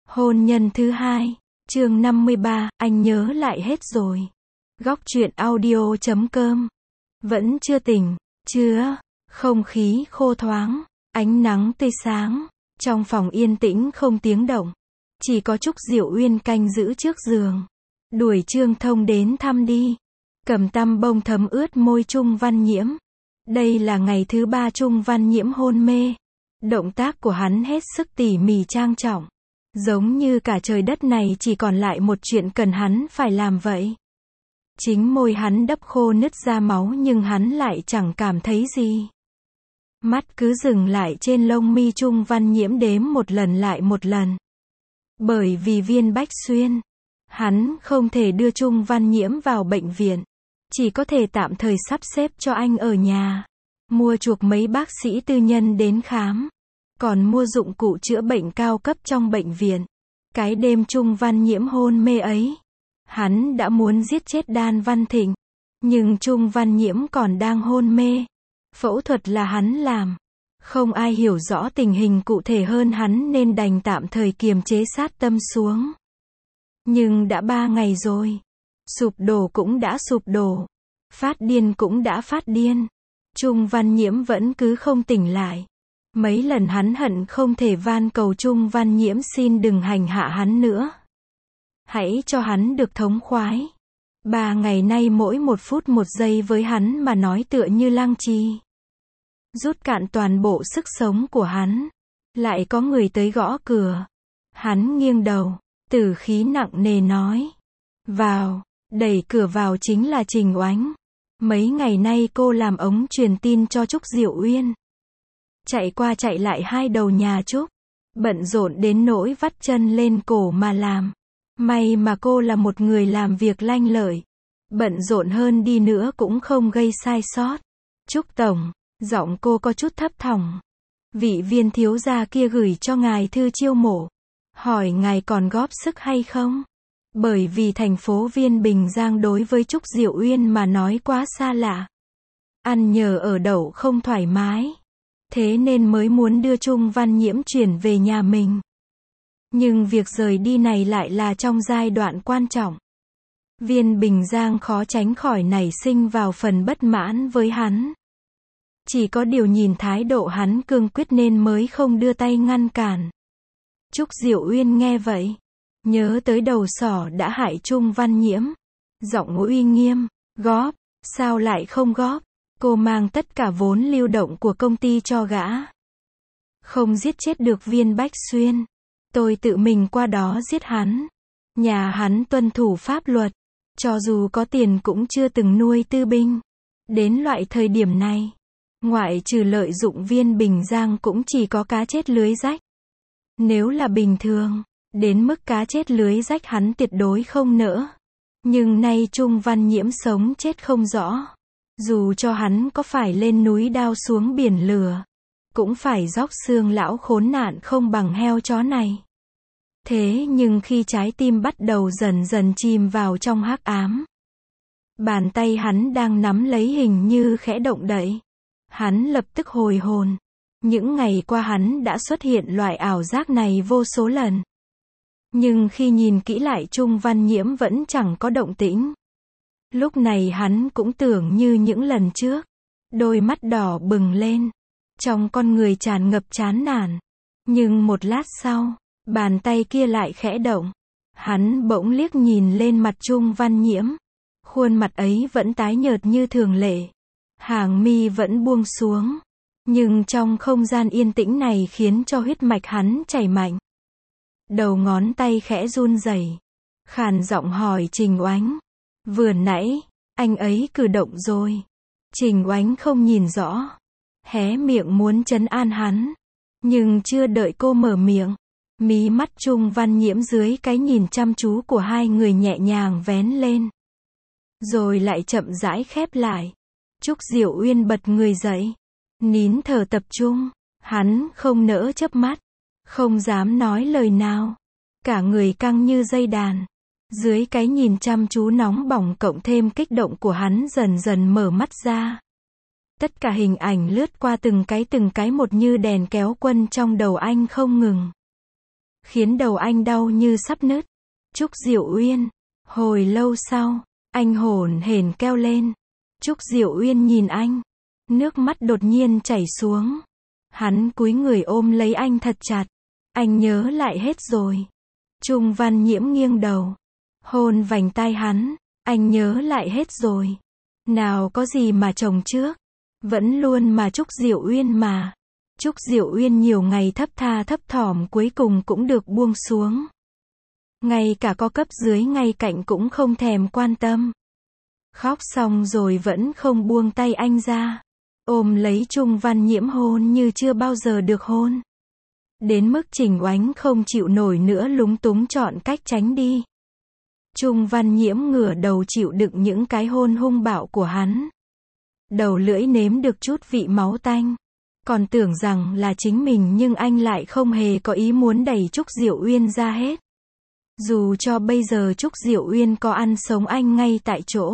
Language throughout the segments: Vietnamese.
Hôn nhân thứ hai, chương 53, anh nhớ lại hết rồi. Góc truyện audio.com. Vẫn chưa tỉnh, chưa, không khí khô thoáng, ánh nắng tươi sáng, trong phòng yên tĩnh không tiếng động. Chỉ có Trúc Diệu Uyên canh giữ trước giường. Đuổi Trương Thông đến thăm đi. Cầm tăm bông thấm ướt môi Trung Văn Nhiễm. Đây là ngày thứ 3 Trung Văn Nhiễm hôn mê. Động tác của hắn hết sức tỉ mỉ trang trọng. Giống như cả trời đất này chỉ còn lại một chuyện cần hắn phải làm vậy. Chính môi hắn đắp khô nứt ra máu nhưng hắn lại chẳng cảm thấy gì. Mắt cứ dừng lại trên lông mi Trung Văn Nhiễm đếm một lần lại một lần. Bởi vì Viên Bách Xuyên, hắn không thể đưa Trung Văn Nhiễm vào bệnh viện. Chỉ có thể tạm thời sắp xếp cho anh ở nhà. Mua chuộc mấy bác sĩ tư nhân đến khám. Còn mua dụng cụ chữa bệnh cao cấp trong bệnh viện. Cái đêm Trung Văn Nhiễm hôn mê ấy, hắn đã muốn giết chết Đan Văn Thịnh. Nhưng Trung Văn Nhiễm còn đang hôn mê. Phẫu thuật là hắn làm. Không ai hiểu rõ tình hình cụ thể hơn hắn nên đành tạm thời kiềm chế sát tâm xuống. Nhưng đã 3 ngày rồi. Sụp đổ cũng đã sụp đổ. Phát điên cũng đã phát điên. Trung Văn Nhiễm vẫn cứ không tỉnh lại. Mấy lần hắn hận không thể van cầu Trung Văn Nhiễm xin đừng hành hạ hắn nữa. Hãy cho hắn được thống khoái. 3 ngày nay mỗi 1 phút 1 giây với hắn mà nói tựa như lăng trì. Rút cạn toàn bộ sức sống của hắn. Lại có người tới gõ cửa. Hắn nghiêng đầu, tử khí nặng nề nói. Vào, đẩy cửa vào chính là Trình Oánh. Mấy ngày nay cô làm ống truyền tin cho Trúc Diệu Uyên. Chạy qua chạy lại hai đầu nhà Trúc. Bận rộn đến nỗi vắt chân lên cổ mà làm. May mà cô là một người làm việc lanh lợi. Bận rộn hơn đi nữa cũng không gây sai sót. Trúc Tổng, giọng cô có chút thấp thỏm. Vị Viên thiếu gia kia gửi cho ngài thư chiêu mộ. Hỏi ngài còn góp sức hay không? Bởi vì thành phố Viên Bình Giang đối với Trúc Diệu Uyên mà nói quá xa lạ. Ăn nhờ ở đậu không thoải mái. Thế nên mới muốn đưa Trung Văn Nhiễm chuyển về nhà mình. Nhưng việc rời đi này lại là trong giai đoạn quan trọng. Viên Bình Giang khó tránh khỏi nảy sinh vào phần bất mãn với hắn. Chỉ có điều nhìn thái độ hắn cương quyết nên mới không đưa tay ngăn cản. Trúc Diệu Uyên nghe vậy, nhớ tới đầu sỏ đã hại Trung Văn Nhiễm. Giọng uy nghiêm, góp, sao lại không góp? Cô mang tất cả vốn lưu động của công ty cho gã. Không giết chết được Viên Bách Xuyên. Tôi tự mình qua đó giết hắn. Nhà hắn tuân thủ pháp luật. Cho dù có tiền cũng chưa từng nuôi tư binh. Đến loại thời điểm này, ngoại trừ lợi dụng Viên Bình Giang cũng chỉ có cá chết lưới rách. Nếu là bình thường, đến mức cá chết lưới rách hắn tuyệt đối không nỡ. Nhưng nay Trung Văn Nhiễm sống chết không rõ. Dù cho hắn có phải lên núi đao xuống biển lửa, cũng phải róc xương lão khốn nạn không bằng heo chó này. Thế nhưng khi trái tim bắt đầu dần dần chìm vào trong hắc ám, bàn tay hắn đang nắm lấy hình như khẽ động đậy. Hắn lập tức hồi hồn. Những ngày qua hắn đã xuất hiện loại ảo giác này vô số lần. Nhưng khi nhìn kỹ lại Trung Văn Nhiễm vẫn chẳng có động tĩnh. Lúc này hắn cũng tưởng như những lần trước. Đôi mắt đỏ bừng lên. Trong con người tràn ngập chán nản. Nhưng một lát sau, bàn tay kia lại khẽ động. Hắn bỗng liếc nhìn lên mặt Trung Văn Nhiễm. Khuôn mặt ấy vẫn tái nhợt như thường lệ. Hàng mi vẫn buông xuống. Nhưng trong không gian yên tĩnh này khiến cho huyết mạch hắn chảy mạnh. Đầu ngón tay khẽ run rẩy. Khàn giọng hỏi Trình Oánh. Vừa nãy, anh ấy cử động rồi. Trình Oánh không nhìn rõ. Hé miệng muốn trấn an hắn. Nhưng chưa đợi cô mở miệng. Mí mắt Trung Văn Nhiễm dưới cái nhìn chăm chú của hai người nhẹ nhàng vén lên. Rồi lại chậm rãi khép lại. Trúc Diệu Uyên bật người dậy. Nín thở tập trung. Hắn không nỡ chớp mắt. Không dám nói lời nào. Cả người căng như dây đàn. Dưới cái nhìn chăm chú nóng bỏng cộng thêm kích động của hắn dần dần mở mắt ra. Tất cả hình ảnh lướt qua từng cái một như đèn kéo quân trong đầu anh không ngừng. khiến đầu anh đau như sắp nứt. Trúc Diệu Uyên. Hồi lâu sau, anh hổn hển kêu lên. Trúc Diệu Uyên nhìn anh. Nước mắt đột nhiên chảy xuống. Hắn cúi người ôm lấy anh thật chặt. Anh nhớ lại hết rồi. Trung Văn Nhiễm nghiêng đầu. Hôn vành tai hắn. Anh nhớ lại hết rồi. Nào có gì mà chồng trước. Vẫn luôn mà Trúc Diệu Uyên mà. Trúc Diệu Uyên nhiều ngày thấp tha thấp thỏm cuối cùng cũng được buông xuống. Ngay cả có cấp dưới ngay cạnh cũng không thèm quan tâm. Khóc xong rồi vẫn không buông tay anh ra. Ôm lấy Trung Văn Nhiễm hôn như chưa bao giờ được hôn. Đến mức Trình Oánh không chịu nổi nữa lúng túng chọn cách tránh đi. Trung Văn Nhiễm ngửa đầu chịu đựng những cái hôn hung bạo của hắn. Đầu lưỡi nếm được chút vị máu tanh. Còn tưởng rằng là chính mình nhưng anh lại không hề có ý muốn đẩy Trúc Diệu Uyên ra hết. Dù cho bây giờ Trúc Diệu Uyên có ăn sống anh ngay tại chỗ.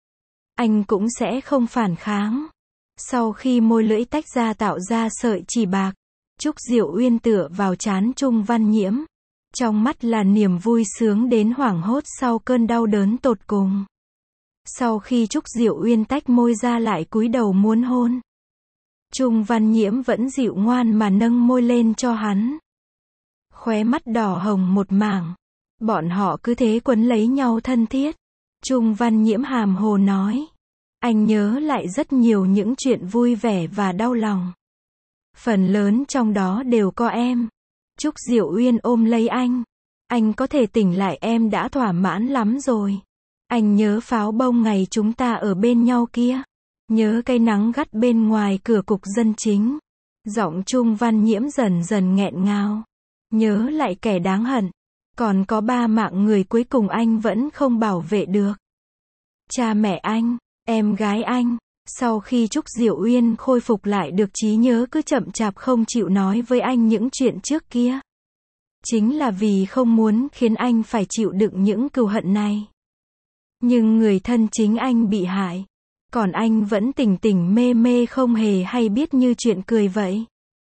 Anh cũng sẽ không phản kháng. Sau khi môi lưỡi tách ra tạo ra sợi chỉ bạc, Trúc Diệu Uyên tựa vào trán Trung Văn Nhiễm. Trong mắt là niềm vui sướng đến hoảng hốt sau cơn đau đớn tột cùng. Sau khi Trúc Diệu Uyên tách môi ra lại cúi đầu muốn hôn. Trung Văn Nhiễm vẫn dịu ngoan mà nâng môi lên cho hắn. Khóe mắt đỏ hồng một mảng. Bọn họ cứ thế quấn lấy nhau thân thiết. Trung Văn Nhiễm hàm hồ nói. Anh nhớ lại rất nhiều những chuyện vui vẻ và đau lòng. Phần lớn trong đó đều có em. Trúc Diệu Uyên ôm lấy anh. Anh có thể tỉnh lại em đã thỏa mãn lắm rồi. Anh nhớ pháo bông ngày chúng ta ở bên nhau kia. Nhớ cây nắng gắt bên ngoài cửa cục dân chính. Giọng Trung Văn Nhiễm dần dần nghẹn ngào. Nhớ lại kẻ đáng hận. Còn có 3 mạng người cuối cùng anh vẫn không bảo vệ được. Cha mẹ anh, em gái anh. Sau khi Trúc Diệu Uyên khôi phục lại được trí nhớ cứ chậm chạp không chịu nói với anh những chuyện trước kia. Chính là vì không muốn khiến anh phải chịu đựng những cừu hận này. Nhưng người thân chính anh bị hại. Còn anh vẫn tỉnh tỉnh mê mê không hề hay biết như chuyện cười vậy.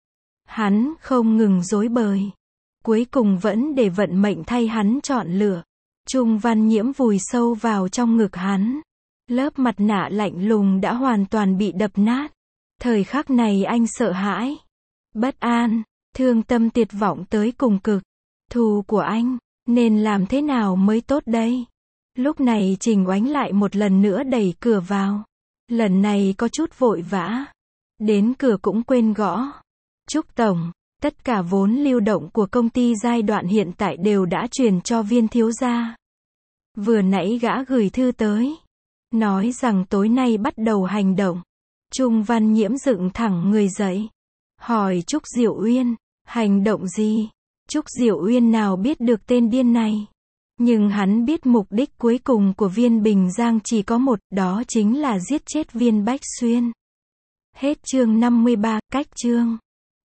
Hắn không ngừng rối bời. Cuối cùng vẫn để vận mệnh thay hắn chọn lựa. Trung Văn Nhiễm vùi sâu vào trong ngực hắn. Lớp mặt nạ lạnh lùng đã hoàn toàn bị đập nát. Thời khắc này anh sợ hãi, bất an, thương tâm tuyệt vọng tới cùng cực. Thù của anh, nên làm thế nào mới tốt đây? Lúc này Trình Oánh lại một lần nữa đẩy cửa vào. Lần này có chút vội vã. Đến cửa cũng quên gõ. Trúc Tổng, tất cả vốn lưu động của công ty giai đoạn hiện tại đều đã chuyển cho Viên thiếu gia. Vừa nãy gã gửi thư tới. Nói rằng tối nay bắt đầu hành động. Trung Văn Nhiễm dựng thẳng người dậy. Hỏi Trúc Diệu Uyên, hành động gì? Trúc Diệu Uyên nào biết được tên điên này. Nhưng hắn biết mục đích cuối cùng của Viên Bình Giang chỉ có một, đó chính là giết chết Viên Bách Xuyên. Hết chương 53, cách chương.